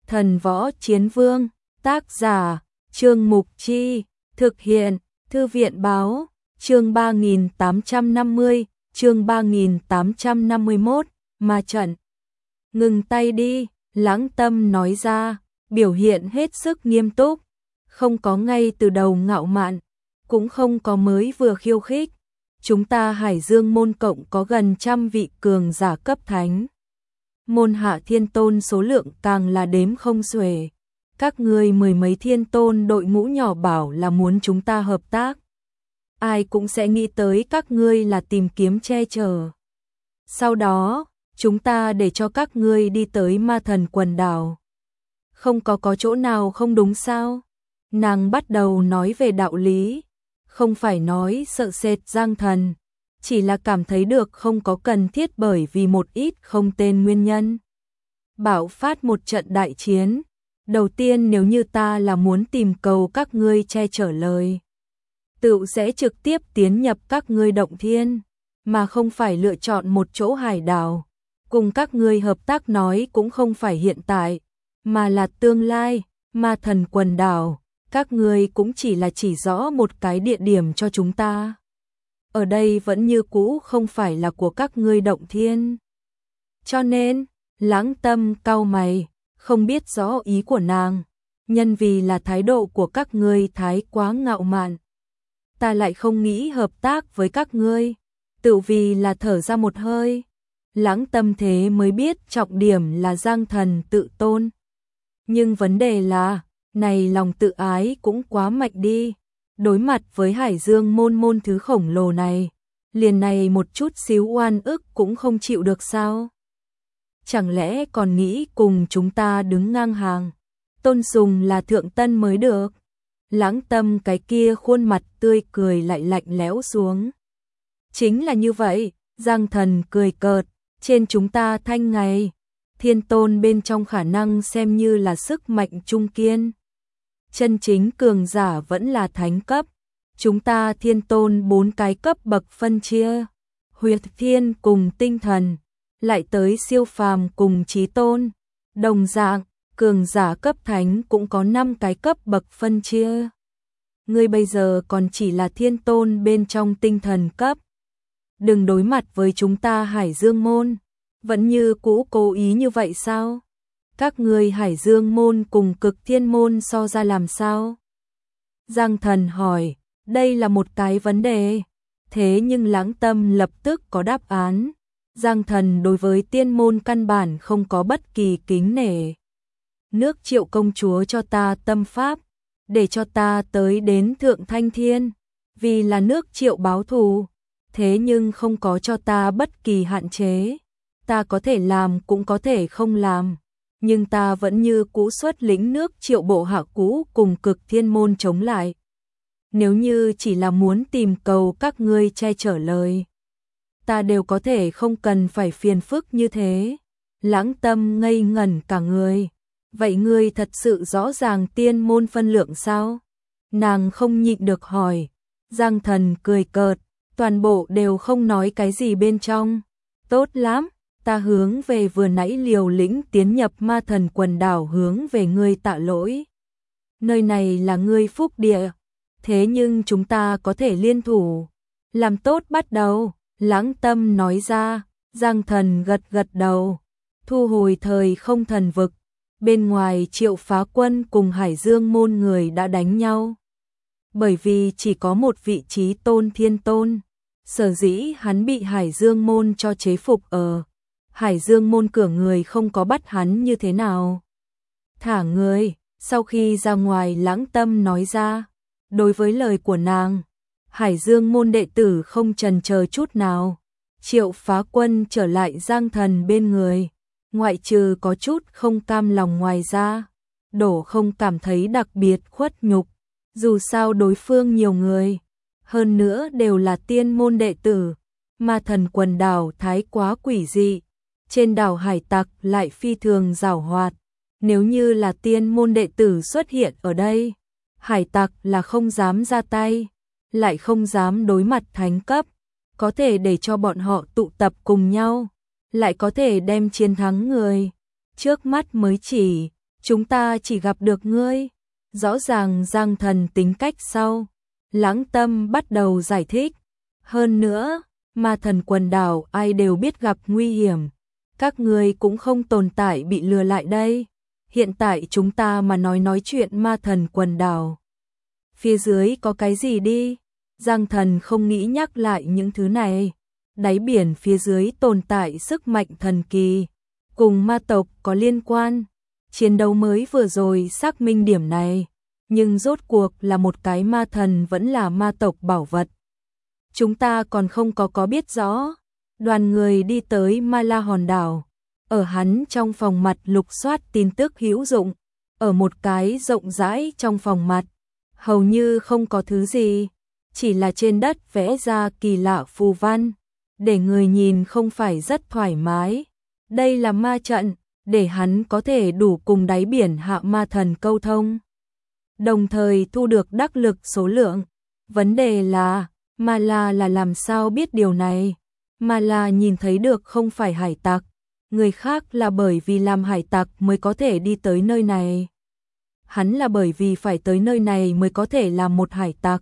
Thần Võ Chiến Vương, tác giả, Trương Mục Chi, thực hiện, Thư viện Báo, chương 3850, chương 3851, ma trận. Ngừng tay đi, Lãng Tâm nói ra, biểu hiện hết sức nghiêm túc, không có ngay từ đầu ngạo mạn, cũng không có mới vừa khiêu khích. Chúng ta Hải Dương môn cộng có gần 100 vị cường giả cấp thánh. Môn hạ thiên tôn số lượng càng là đếm không xuể. Các ngươi mười mấy thiên tôn đội ngũ nhỏ bảo là muốn chúng ta hợp tác. Ai cũng sẽ nghĩ tới các ngươi là tìm kiếm che chở. Sau đó, chúng ta để cho các ngươi đi tới ma thần quần đảo. Không có chỗ nào không đúng sao? Nàng bắt đầu nói về đạo lý. Không phải nói sợ sệt Giang Thần, chỉ là cảm thấy được không có cần thiết bởi vì một ít không tên nguyên nhân. Bạo phát một trận đại chiến. Đầu tiên nếu như ta là muốn tìm cầu các ngươi che chở lời, tự sẽ trực tiếp tiến nhập các ngươi động thiên, mà không phải lựa chọn một chỗ hải đảo. Cùng các ngươi hợp tác nói cũng không phải hiện tại, mà là tương lai, ma thần quần đảo. Các ngươi cũng chỉ là chỉ rõ một cái địa điểm cho chúng ta. Ở đây vẫn như cũ không phải là của các ngươi động thiên. Cho nên, Lãng Tâm cau mày, không biết rõ ý của nàng, nhân vì là thái độ của các ngươi thái quá ngạo mạn. Ta lại không nghĩ hợp tác với các ngươi, tự vì là thở ra một hơi. Lãng Tâm thế mới biết trọng điểm là Giang Thần tự tôn. Nhưng vấn đề là, này lòng tự ái cũng quá mạnh đi. Đối mặt với Hải Dương môn thứ khổng lồ này, liền này một chút xíu oan ức cũng không chịu được sao? Chẳng lẽ còn nghĩ cùng chúng ta đứng ngang hàng, tôn sùng là thượng tân mới được? Lãng Tâm cái kia khuôn mặt tươi cười lại lạnh lẽo xuống. Chính là như vậy, Giang Thần cười cợt, trên chúng ta thanh ngày, thiên tôn bên trong khả năng xem như là sức mạnh trung kiên. Chân chính cường giả vẫn là thánh cấp. Chúng ta thiên tôn 4 cái cấp bậc phân chia, huyết thiên cùng tinh thần, lại tới siêu phàm cùng chí tôn. Đồng dạng, cường giả cấp thánh cũng có 5 cái cấp bậc phân chia. Ngươi bây giờ còn chỉ là thiên tôn bên trong tinh thần cấp. Đừng đối mặt với chúng ta Hải Dương môn, vẫn như cũ cố ý như vậy sao? Các ngươi Hải Dương môn cùng Cực Thiên môn so ra làm sao? Giang Thần hỏi, đây là một cái vấn đề. Thế nhưng Lãng Tâm lập tức có đáp án. Giang Thần đối với tiên môn căn bản không có bất kỳ kính nể. Nước Triệu công chúa cho ta tâm pháp, để cho ta tới đến Thượng Thanh Thiên, vì là nước Triệu báo thù. Thế nhưng không có cho ta bất kỳ hạn chế. Ta có thể làm cũng có thể không làm. Nhưng ta vẫn như cũ xuất lĩnh nước Triệu bộ hạ cũ cùng Cực Thiên môn chống lại. Nếu như chỉ là muốn tìm cầu các ngươi che chở lời, ta đều có thể không cần phải phiền phức như thế. Lãng Tâm ngây ngẩn cả người. Vậy ngươi thật sự rõ ràng tiên môn phân lượng sao? Nàng không nhịn được hỏi. Giang Thần cười cợt, toàn bộ đều không nói cái gì bên trong. Tốt lắm, ta hướng về vừa nãy liều lĩnh tiến nhập ma thần quần đảo hướng về ngươi tạ lỗi. Nơi này là ngươi phúc địa, thế nhưng chúng ta có thể liên thủ. Làm tốt bắt đầu, Lãng Tâm nói ra. Giang Thần gật gật đầu, thu hồi thời không thần vực. Bên ngoài Triệu Phá Quân cùng Hải Dương môn người đã đánh nhau. Bởi vì chỉ có một vị trí tôn thiên tôn, sở dĩ hắn bị Hải Dương môn cho chế phục ở. Hải Dương môn cửa người không có bắt hắn như thế nào. Thả người, sau khi ra ngoài Lãng Tâm nói ra. Đối với lời của nàng, Hải Dương môn đệ tử không chần chờ chút nào. Triệu Phá Quân trở lại Giang Thần bên người. Ngoại trừ có chút không cam lòng ngoài ra, Đổ không cảm thấy đặc biệt khuất nhục. Dù sao đối phương nhiều người, hơn nữa đều là tiên môn đệ tử. Ma thần quần đảo thái quá quỷ dị. Trên đảo hải tặc lại phi thường giàu hoạt. Nếu như là tiên môn đệ tử xuất hiện ở đây, hải tặc là không dám ra tay, lại không dám đối mặt thánh cấp. Có thể để cho bọn họ tụ tập cùng nhau, lại có thể đem chiến thắng người. Trước mắt mới chỉ Chúng ta chỉ gặp được ngươi. Rõ ràng Giang Thần tính cách sau. Lãng Tâm bắt đầu giải thích. Hơn nữa, Ma Thần quần đảo ai đều biết gặp nguy hiểm. Các ngươi cũng không tồn tại bị lừa lại đây. Hiện tại chúng ta mà nói chuyện Ma Thần quần đảo. Phía dưới có cái gì đi? Giang Thần không nghĩ nhắc lại những thứ này. Đáy biển phía dưới tồn tại sức mạnh thần kỳ. Cùng ma tộc có liên quan. Chiến đấu mới vừa rồi xác minh điểm này. Nhưng rốt cuộc là một cái ma thần vẫn là ma tộc bảo vật. Chúng ta còn không có biết rõ. Đoàn người đi tới Ma La hòn đảo. Ở hắn trong phòng mặt lục soát tin tức hữu dụng. Ở một cái rộng rãi trong phòng mặt. Hầu như không có thứ gì. Chỉ là trên đất vẽ ra kỳ lạ phù văn. Để người nhìn không phải rất thoải mái. Đây là ma trận. Để hắn có thể đủ cùng đáy biển hạ ma thần câu thông. Đồng thời thu được đắc lực số lượng. Vấn đề là, Ma La là làm sao biết điều này? Ma La nhìn thấy được không phải hải tặc. Người khác là bởi vì làm hải tặc mới có thể đi tới nơi này. Hắn là bởi vì phải tới nơi này mới có thể làm một hải tặc.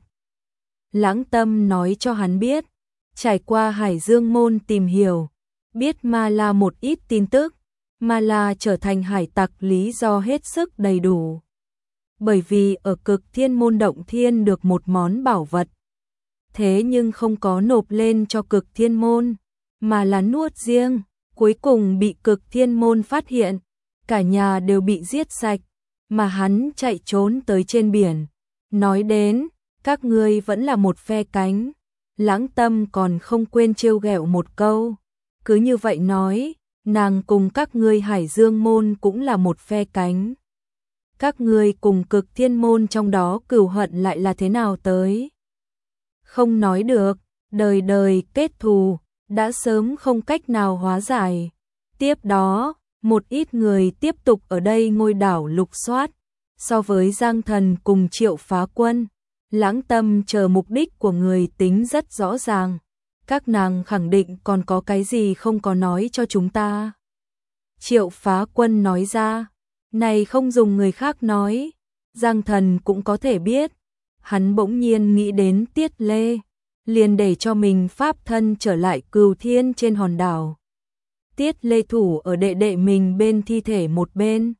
Lãng Tâm nói cho hắn biết. Trải qua Hải Dương Môn tìm hiểu. Biết Ma La một ít tin tức. Ma La trở thành hải tặc lý do hết sức đầy đủ. Bởi vì ở Cực Thiên Môn Động Thiên được một món bảo vật. Thế nhưng không có nộp lên cho Cực Thiên Môn, mà là nuốt riêng, cuối cùng bị Cực Thiên Môn phát hiện, cả nhà đều bị giết sạch, mà hắn chạy trốn tới trên biển. Nói đến, các ngươi vẫn là một phe cánh. Lãng Tâm còn không quên trêu ghẹo một câu. Cứ như vậy nói, nàng cùng các ngươi Hải Dương Môn cũng là một phe cánh. Các ngươi cùng Cực Thiên Môn trong đó cừu hận lại là thế nào tới? Không nói được, đời đời kết thù, đã sớm không cách nào hóa giải. Tiếp đó, một ít người tiếp tục ở đây ngôi đảo lục soát. So với Giang Thần cùng Triệu Phá Quân, Lãng Tâm chờ mục đích của người tính rất rõ ràng. Các nàng khẳng định còn có cái gì không có nói cho chúng ta. Triệu Phá Quân nói ra, này không dùng người khác nói, Giang Thần cũng có thể biết. Hắn bỗng nhiên nghĩ đến Tiết Lê, liền để cho mình pháp thân trở lại Cửu Thiên trên hòn đảo. Tiết Lê thủ ở đệ đệ mình bên thi thể một bên.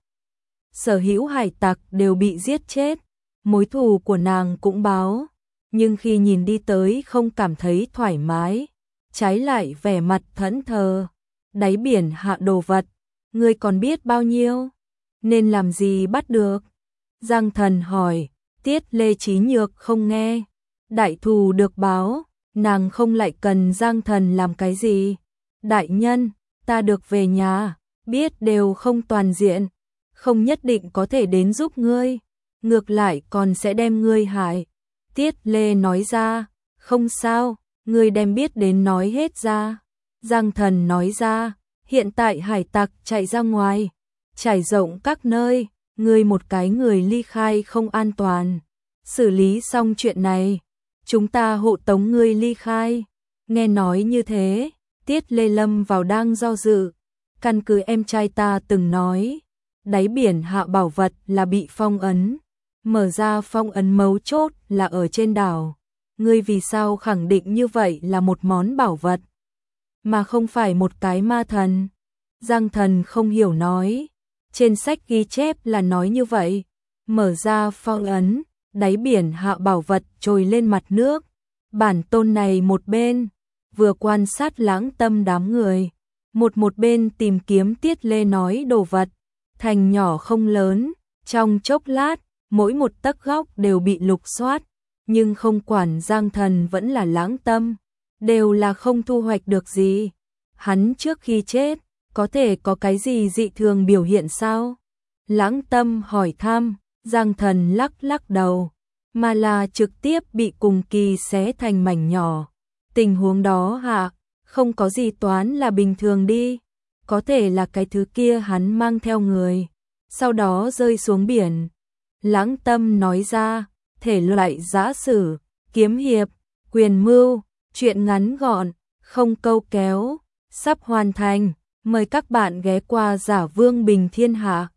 Sở hữu hải tặc đều bị giết chết, mối thù của nàng cũng báo, nhưng khi nhìn đi tới không cảm thấy thoải mái, trái lại vẻ mặt thẫn thờ. Đáy biển hạ đồ vật, ngươi còn biết bao nhiêu? Nên làm gì bắt được? Giang Thần hỏi. Tiết Lê trí nhược không nghe. Đại thù được báo, nàng không lại cần Giang Thần làm cái gì. Đại nhân, ta được về nhà, biết đều không toàn diện, không nhất định có thể đến giúp ngươi, ngược lại còn sẽ đem ngươi hại. Tiết Lê nói ra, không sao, ngươi đem biết đến nói hết ra. Giang Thần nói ra, hiện tại hải tặc chạy ra ngoài, trải rộng các nơi, ngươi một cái người ly khai không an toàn. Xử lý xong chuyện này, chúng ta hộ tống ngươi ly khai. Nghe nói như thế, Tiết Lê lâm vào đang do dự. Căn cứ em trai ta từng nói, đáy biển hạ bảo vật là bị phong ấn. Mở ra phong ấn mấu chốt là ở trên đảo. Ngươi vì sao khẳng định như vậy là một món bảo vật, mà không phải một cái ma thần? Giang Thần không hiểu nói. Trên sách ghi chép là nói như vậy. Mở ra phong ấn, đáy biển hạ bảo vật trồi lên mặt nước. Bản tôn này một bên, vừa quan sát Lãng Tâm đám người. Một bên tìm kiếm Tiết Lê nói đồ vật. Thành nhỏ không lớn, trong chốc lát, mỗi một tấc góc đều bị lục soát. Nhưng không quản Giang Thần vẫn là Lãng Tâm, đều là không thu hoạch được gì. Hắn trước khi chết, có thể có cái gì dị thường biểu hiện sao? Lãng Tâm hỏi thăm, Giang Thần lắc lắc đầu, mà là trực tiếp bị cùng kỳ xé thành mảnh nhỏ. Tình huống đó hạ, không có gì toán là bình thường đi. Có thể là cái thứ kia hắn mang theo người, sau đó rơi xuống biển. Lãng Tâm nói ra, thể loại giã sử, kiếm hiệp, quyền mưu, chuyện ngắn gọn, không câu kéo, sắp hoàn thành. Mời các bạn ghé qua Giả Vương Bình Thiên Hạ.